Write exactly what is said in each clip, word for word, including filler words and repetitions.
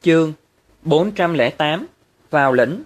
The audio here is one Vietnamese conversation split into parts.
Chương bốn trăm lẻ tám Vào lĩnh.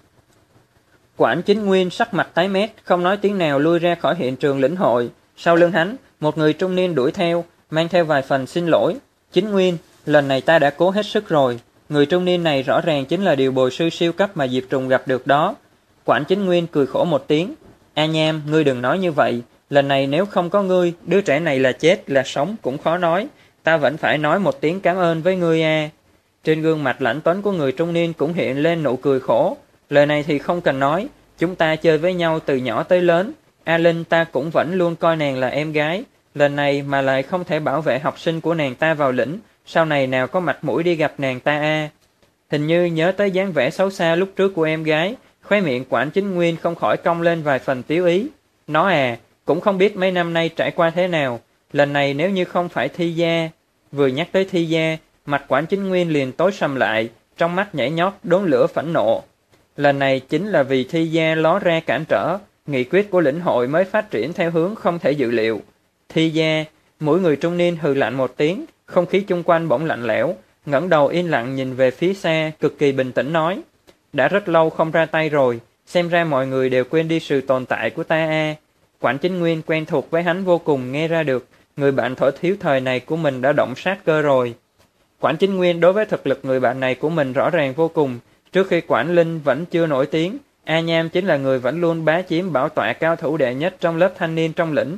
Quản Chính Nguyên sắc mặt tái mét, không nói tiếng nào lui ra khỏi hiện trường lĩnh hội. Sau lưng hắn, một người trung niên đuổi theo, mang theo vài phần xin lỗi. Chính Nguyên, lần này ta đã cố hết sức rồi. Người trung niên này rõ ràng chính là điều bồi sư siêu cấp mà Diệp Trùng gặp được đó. Quản Chính Nguyên cười khổ một tiếng. A Nham, ngươi đừng nói như vậy. Lần này nếu không có ngươi, đứa trẻ này là chết là sống cũng khó nói. Ta vẫn phải nói một tiếng cảm ơn với ngươi a. Trên gương mặt lãnh tuấn của người trung niên cũng hiện lên nụ cười khổ. Lời này thì không cần nói, chúng ta chơi với nhau từ nhỏ tới lớn. A Linh ta cũng vẫn luôn coi nàng là em gái. Lần này mà lại không thể bảo vệ học sinh của nàng ta vào lĩnh, sau này nào có mặt mũi đi gặp nàng ta a. Hình như nhớ tới dáng vẻ xấu xa lúc trước của em gái, khóe miệng Quản Chính Nguyên không khỏi cong lên vài phần tiếu ý. Nó à, cũng không biết mấy năm nay trải qua thế nào. Lần này nếu như không phải Thi Gia. Vừa nhắc tới Thi Gia, mặt Quản Chính Nguyên liền tối sầm lại, trong mắt nhảy nhót đốn lửa phẫn nộ. Lần này chính là vì Thi Gia ló ra cản trở, nghị quyết của lĩnh hội mới phát triển theo hướng không thể dự liệu. Thi Gia, mỗi người trung niên hừ lạnh một tiếng, không khí chung quanh bỗng lạnh lẽo, ngẩng đầu yên lặng nhìn về phía xa, cực kỳ bình tĩnh nói: đã rất lâu không ra tay rồi, xem ra mọi người đều quên đi sự tồn tại của ta a. Quản Chính Nguyên quen thuộc với hắn vô cùng, nghe ra được người bạn thổi thiếu thời này của mình đã động sát cơ rồi. Quản Chính Nguyên đối với thực lực người bạn này của mình rõ ràng vô cùng. Trước khi Quản Linh vẫn chưa nổi tiếng, A Nham chính là người vẫn luôn bá chiếm bảo tọa cao thủ đệ nhất trong lớp thanh niên trong lĩnh.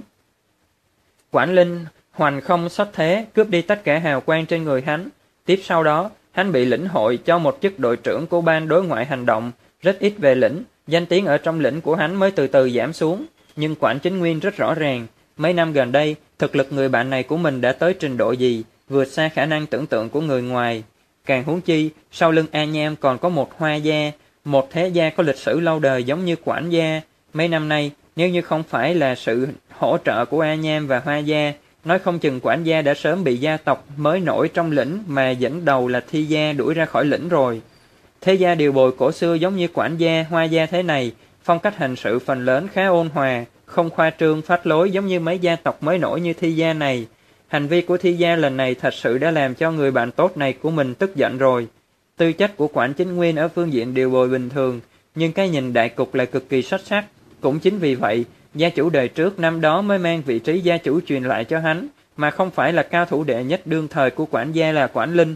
Quản Linh hoành không xuất thế, cướp đi tất cả hào quang trên người hắn. Tiếp sau đó, hắn bị lĩnh hội cho một chức đội trưởng của ban đối ngoại hành động, rất ít về lĩnh, danh tiếng ở trong lĩnh của hắn mới từ từ giảm xuống. Nhưng Quản Chính Nguyên rất rõ ràng, mấy năm gần đây, thực lực người bạn này của mình đã tới trình độ gì, vượt xa khả năng tưởng tượng của người ngoài. Càng huống chi, sau lưng A Nham còn có một Hoa gia, một thế gia có lịch sử lâu đời giống như Quản gia. Mấy năm nay, nếu như không phải là sự hỗ trợ của A Nham và Hoa gia, nói không chừng Quản gia đã sớm bị gia tộc mới nổi trong lĩnh mà dẫn đầu là Thi gia đuổi ra khỏi lĩnh rồi. Thế gia điều bồi cổ xưa giống như Quản gia, Hoa gia thế này, phong cách hành sự phần lớn khá ôn hòa, không khoa trương phách lối giống như mấy gia tộc mới nổi như Thi gia này. Hành vi của Thi gia lần này thật sự đã làm cho người bạn tốt này của mình tức giận rồi. Tư chất của Quản Chính Nguyên ở phương diện điều bồi bình thường, nhưng cái nhìn đại cục lại cực kỳ xuất sắc. Cũng chính vì vậy, gia chủ đời trước năm đó mới mang vị trí gia chủ truyền lại cho hắn, mà không phải là cao thủ đệ nhất đương thời của Quản gia là Quản Linh.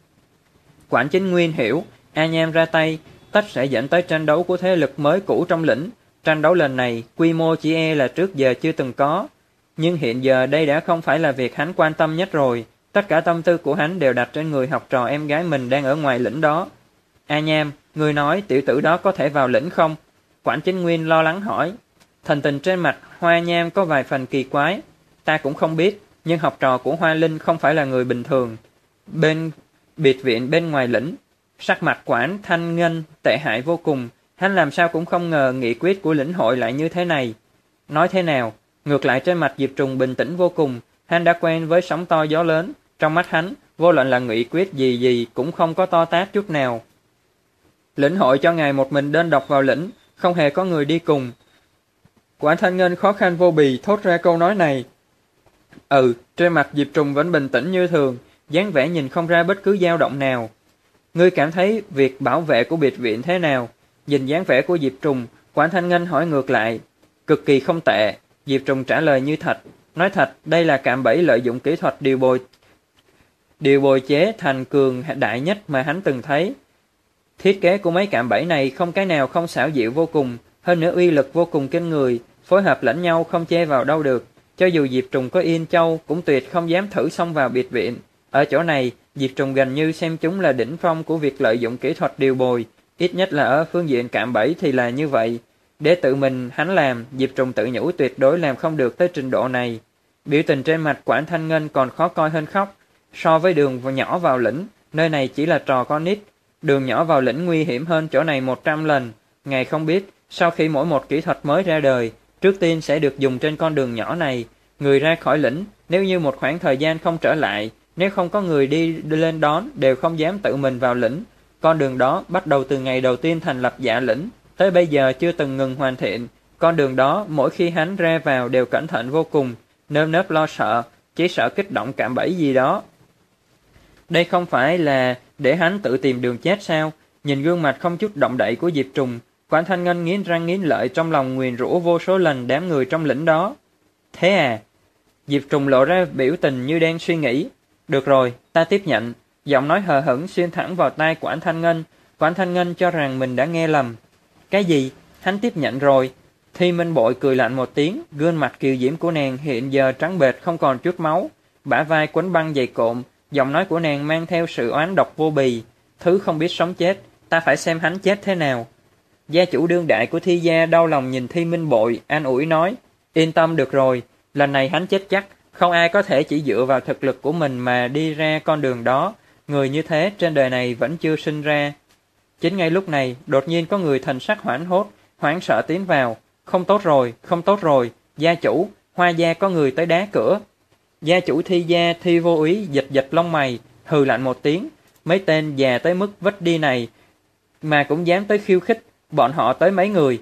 Quản Chính Nguyên hiểu, A Nham ra tay, tất sẽ dẫn tới tranh đấu của thế lực mới cũ trong lĩnh. Tranh đấu lần này, quy mô chỉ e là trước giờ chưa từng có. Nhưng hiện giờ đây đã không phải là việc hắn quan tâm nhất rồi, tất cả tâm tư của hắn đều đặt trên người học trò em gái mình đang ở ngoài lĩnh đó. A Nham, người nói tiểu tử đó có thể vào lĩnh không? Quản Chính Nguyên lo lắng hỏi. Thần tình trên mặt Hoa Nham có vài phần kỳ quái. Ta cũng không biết, nhưng học trò của Hoa Linh không phải là người bình thường. Bên biệt viện bên ngoài lĩnh, sắc mặt Quản Thanh Ngân tệ hại vô cùng. Hắn làm sao cũng không ngờ nghị quyết của lĩnh hội lại như thế này. Nói thế nào? Ngược lại trên mặt Diệp Trùng bình tĩnh vô cùng, hắn đã quen với sóng to gió lớn, trong mắt hắn, vô luận là nghị quyết gì gì cũng không có to tát chút nào. Lĩnh hội cho ngài một mình đơn độc vào lĩnh, không hề có người đi cùng. Quản Thanh Ngân khó khăn vô bì thốt ra câu nói này. Ừ, trên mặt Diệp Trùng vẫn bình tĩnh như thường, dáng vẻ nhìn không ra bất cứ dao động nào. Ngươi cảm thấy việc bảo vệ của biệt viện thế nào? Nhìn dáng vẻ của Diệp Trùng, Quản Thanh Ngân hỏi ngược lại. Cực kỳ không tệ. Diệp Trùng trả lời như thật. Nói thật, đây là cạm bẫy lợi dụng kỹ thuật điều bồi điều bồi chế thành cường đại nhất mà hắn từng thấy. Thiết kế của mấy cạm bẫy này không cái nào không xảo diệu vô cùng, hơn nữa uy lực vô cùng kinh người, phối hợp lẫn nhau không chê vào đâu được. Cho dù Diệp Trùng có Yên Châu cũng tuyệt không dám thử xông vào biệt viện. Ở chỗ này, Diệp Trùng gần như xem chúng là đỉnh phong của việc lợi dụng kỹ thuật điều bồi, ít nhất là ở phương diện cạm bẫy thì là như vậy. Để tự mình hắn làm, Diệp Trùng tự nhủ tuyệt đối làm không được tới trình độ này. Biểu tình trên mặt Quản Thanh Ngân còn khó coi hơn khóc. So với đường nhỏ vào lĩnh, nơi này chỉ là trò con nít. Đường nhỏ vào lĩnh nguy hiểm hơn chỗ này một trăm lần. Ngài không biết, sau khi mỗi một kỹ thuật mới ra đời, trước tiên sẽ được dùng trên con đường nhỏ này. Người ra khỏi lĩnh, nếu như một khoảng thời gian không trở lại, nếu không có người đi lên đón, đều không dám tự mình vào lĩnh. Con đường đó bắt đầu từ ngày đầu tiên thành lập Dạ lĩnh, tới bây giờ chưa từng ngừng hoàn thiện. Con đường đó mỗi khi hắn ra vào đều cẩn thận vô cùng, nơm nớp lo sợ, chỉ sợ kích động cạm bẫy gì đó. Đây không phải là để hắn tự tìm đường chết sao? Nhìn gương mặt không chút động đậy của Diệp Trùng, Quản Thanh Ngân nghiến răng nghiến lợi, trong lòng nguyền rủa vô số lần đám người trong lĩnh đó. Thế à? Diệp Trùng lộ ra biểu tình như đang suy nghĩ. Được rồi, ta tiếp nhận. Giọng nói hờ hững xuyên thẳng vào tai Quản Thanh Ngân. Quản Thanh Ngân cho rằng mình đã nghe lầm. Cái gì? Hắn tiếp nhận rồi. Thi Minh Bội cười lạnh một tiếng, gương mặt kiều diễm của nàng hiện giờ trắng bệch không còn chút máu, bả vai quấn băng dày cộm, giọng nói của nàng mang theo sự oán độc vô bì. Thứ không biết sống chết, ta phải xem hắn chết thế nào. Gia chủ đương đại của Thi gia đau lòng nhìn Thi Minh Bội, an ủi nói, yên tâm được rồi, lần này hắn chết chắc, không ai có thể chỉ dựa vào thực lực của mình mà đi ra con đường đó, người như thế trên đời này vẫn chưa sinh ra. Chính ngay lúc này, đột nhiên có người thần sắc hoảng hốt, hoảng sợ tiến vào. Không tốt rồi, không tốt rồi, gia chủ, Hoa gia có người tới đá cửa. Gia chủ Thi gia Thi Vô Úy dịch dịch lông mày, hừ lạnh một tiếng, mấy tên già tới mức vứt đi này mà cũng dám tới khiêu khích, bọn họ tới mấy người?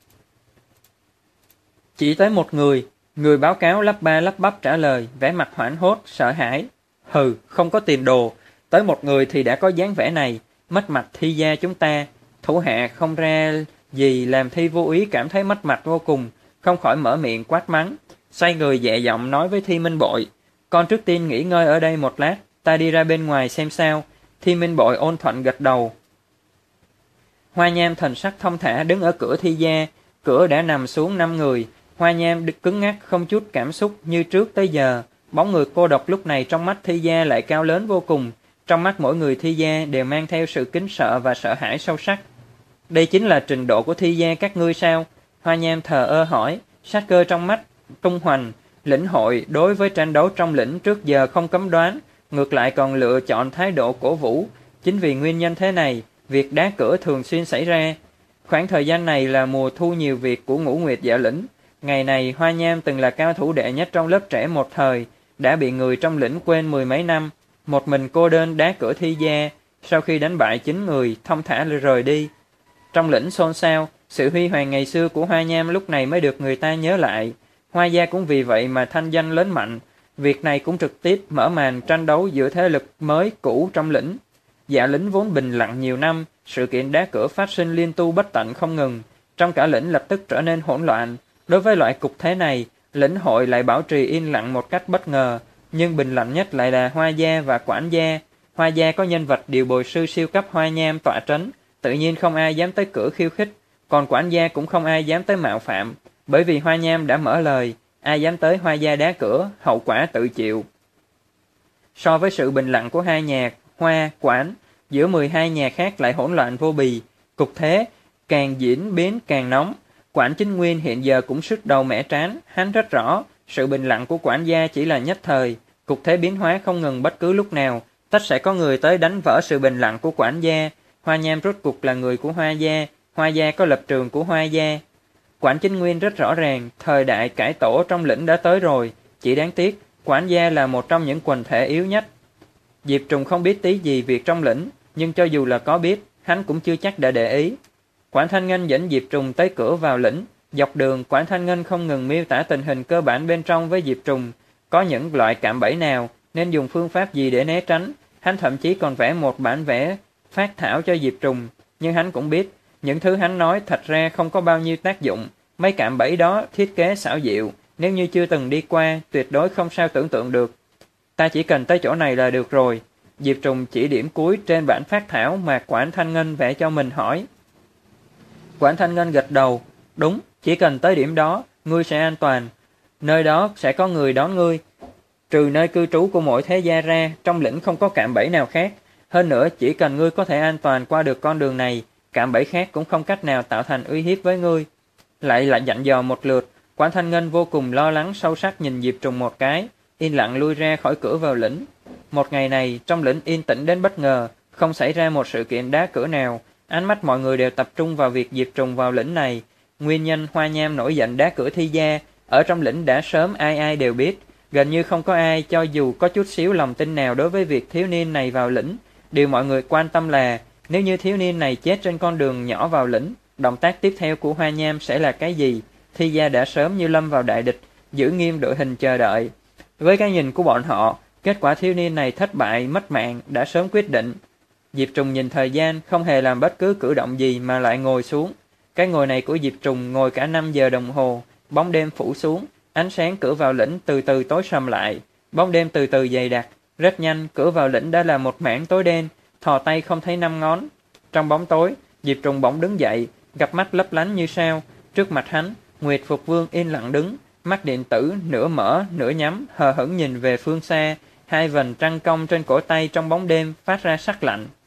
Chỉ tới một người, người báo cáo lắp ba lắp bắp trả lời, vẻ mặt hoảng hốt, sợ hãi. Hừ, không có tiền đồ, tới một người thì đã có dáng vẻ này, mất mặt Thi gia chúng ta, thủ hạ không ra gì làm Thi Vô Úy cảm thấy mất mặt vô cùng, không khỏi mở miệng quát mắng, xoay người nhẹ giọng nói với Thi Minh Bội, con trước tiên nghỉ ngơi ở đây một lát, ta đi ra bên ngoài xem sao. Thi Minh Bội ôn thuận gật đầu. Hoa Nham thần sắc thông thả đứng ở cửa Thi gia, cửa đã nằm xuống năm người, Hoa Nham cứng ngắc không chút cảm xúc như trước tới giờ, bóng người cô độc lúc này trong mắt Thi gia lại cao lớn vô cùng, trong mắt mỗi người Thi gia đều mang theo sự kính sợ và sợ hãi sâu sắc. Đây chính là trình độ của Thi gia các ngươi sao? Hoa Nham thờ ơ hỏi, sát cơ trong mắt tung hoành. Lĩnh hội đối với tranh đấu trong lĩnh trước giờ không cấm đoán, ngược lại còn lựa chọn thái độ cổ vũ. Chính vì nguyên nhân thế này, việc đá cửa thường xuyên xảy ra. Khoảng thời gian này là mùa thu nhiều việc của Ngũ Nguyệt Dạ lĩnh. Ngày này Hoa Nham từng là cao thủ đệ nhất trong lớp trẻ một thời, đã bị người trong lĩnh quên mười mấy năm. Một mình cô đơn đá cửa Thi gia, sau khi đánh bại chín người, thông thả rời đi. Trong lĩnh xôn xao, sự huy hoàng ngày xưa của Hoa Nham lúc này mới được người ta nhớ lại. Hoa gia cũng vì vậy mà thanh danh lớn mạnh. Việc này cũng trực tiếp mở màn tranh đấu giữa thế lực mới cũ trong lĩnh. Dạ lĩnh vốn bình lặng nhiều năm, sự kiện đá cửa phát sinh liên tu bất tận không ngừng. Trong cả lĩnh lập tức trở nên hỗn loạn. Đối với loại cục thế này, lĩnh hội lại bảo trì yên lặng một cách bất ngờ. Nhưng bình lặng nhất lại là Hoa gia và Quản gia. Hoa gia có nhân vật điều bồi sư siêu cấp Hoa Nham tọa trấn, tự nhiên không ai dám tới cửa khiêu khích. Còn Quản gia cũng không ai dám tới mạo phạm. Bởi vì Hoa Nham đã mở lời, ai dám tới Hoa gia đá cửa, hậu quả tự chịu. So với sự bình lặng của hai nhà Hoa, Quản, giữa mười hai nhà khác lại hỗn loạn vô bì. Cục thế càng diễn biến càng nóng. Quản Chính Nguyên hiện giờ cũng sứt đầu mẻ trán, hắn rất rõ, sự bình lặng của quản gia chỉ là nhất thời, cục thế biến hóa không ngừng bất cứ lúc nào, tất sẽ có người tới đánh vỡ sự bình lặng của quản gia. Hoa Nham rốt cuộc là người của Hoa gia, Hoa gia có lập trường của Hoa gia. Quản Chính Nguyên rất rõ ràng, thời đại cải tổ trong lĩnh đã tới rồi, chỉ đáng tiếc, quản gia là một trong những quần thể yếu nhất. Diệp Trùng không biết tí gì việc trong lĩnh, nhưng cho dù là có biết, hắn cũng chưa chắc đã để ý. Quản Thanh Ngân dẫn Diệp Trùng tới cửa vào lĩnh, dọc đường Quản Thanh Ngân không ngừng miêu tả tình hình cơ bản bên trong với Diệp Trùng, có những loại cạm bẫy nào, nên dùng phương pháp gì để né tránh, hắn thậm chí còn vẽ một bản vẽ phát thảo cho Diệp Trùng, nhưng hắn cũng biết, những thứ hắn nói thật ra không có bao nhiêu tác dụng, mấy cạm bẫy đó thiết kế xảo diệu, nếu như chưa từng đi qua, tuyệt đối không sao tưởng tượng được. Ta chỉ cần tới chỗ này là được rồi. Diệp Trùng chỉ điểm cuối trên bản phát thảo mà Quản Thanh Ngân vẽ cho mình hỏi. Quản Thanh Ngân gật đầu, đúng, chỉ cần tới điểm đó, ngươi sẽ an toàn. Nơi đó sẽ có người đón ngươi. Trừ nơi cư trú của mỗi thế gia ra, trong lĩnh không có cạm bẫy nào khác. Hơn nữa, chỉ cần ngươi có thể an toàn qua được con đường này, cạm bẫy khác cũng không cách nào tạo thành uy hiếp với ngươi. Lại lại dặn dò một lượt, Quản Thanh Ngân vô cùng lo lắng sâu sắc nhìn Diệp Trùng một cái, yên lặng lui ra khỏi cửa vào lĩnh. Một ngày này, trong lĩnh yên tĩnh đến bất ngờ, không xảy ra một sự kiện đá cửa nào. Ánh mắt mọi người đều tập trung vào việc Diệp Trùng vào lĩnh này. Nguyên nhân Hoa Nham nổi giận đá cửa Thi gia, ở trong lĩnh đã sớm ai ai đều biết. Gần như không có ai cho dù có chút xíu lòng tin nào đối với việc thiếu niên này vào lĩnh. Điều mọi người quan tâm là, nếu như thiếu niên này chết trên con đường nhỏ vào lĩnh, động tác tiếp theo của Hoa Nham sẽ là cái gì? Thi gia đã sớm như lâm vào đại địch, giữ nghiêm đội hình chờ đợi. Với cái nhìn của bọn họ, Kết quả thiếu niên này thất bại mất mạng đã sớm quyết định. Diệp Trùng nhìn thời gian, không hề làm bất cứ cử động gì mà lại ngồi xuống. Cái ngồi này của Diệp Trùng ngồi cả năm giờ đồng hồ, bóng đêm phủ xuống, ánh sáng cửa vào lĩnh từ từ tối sầm lại, bóng đêm từ từ dày đặc, rất nhanh cửa vào lĩnh đã là một mảng tối đen, thò tay không thấy năm ngón. Trong bóng tối, Diệp Trùng bỗng đứng dậy, gặp mắt lấp lánh như sao, trước mặt hắn, Nguyệt Phục Vương yên lặng đứng, mắt điện tử nửa mở nửa nhắm, hờ hững nhìn về phương xa, hai vầng trăng cong trên cổ tay trong bóng đêm phát ra sắc lạnh.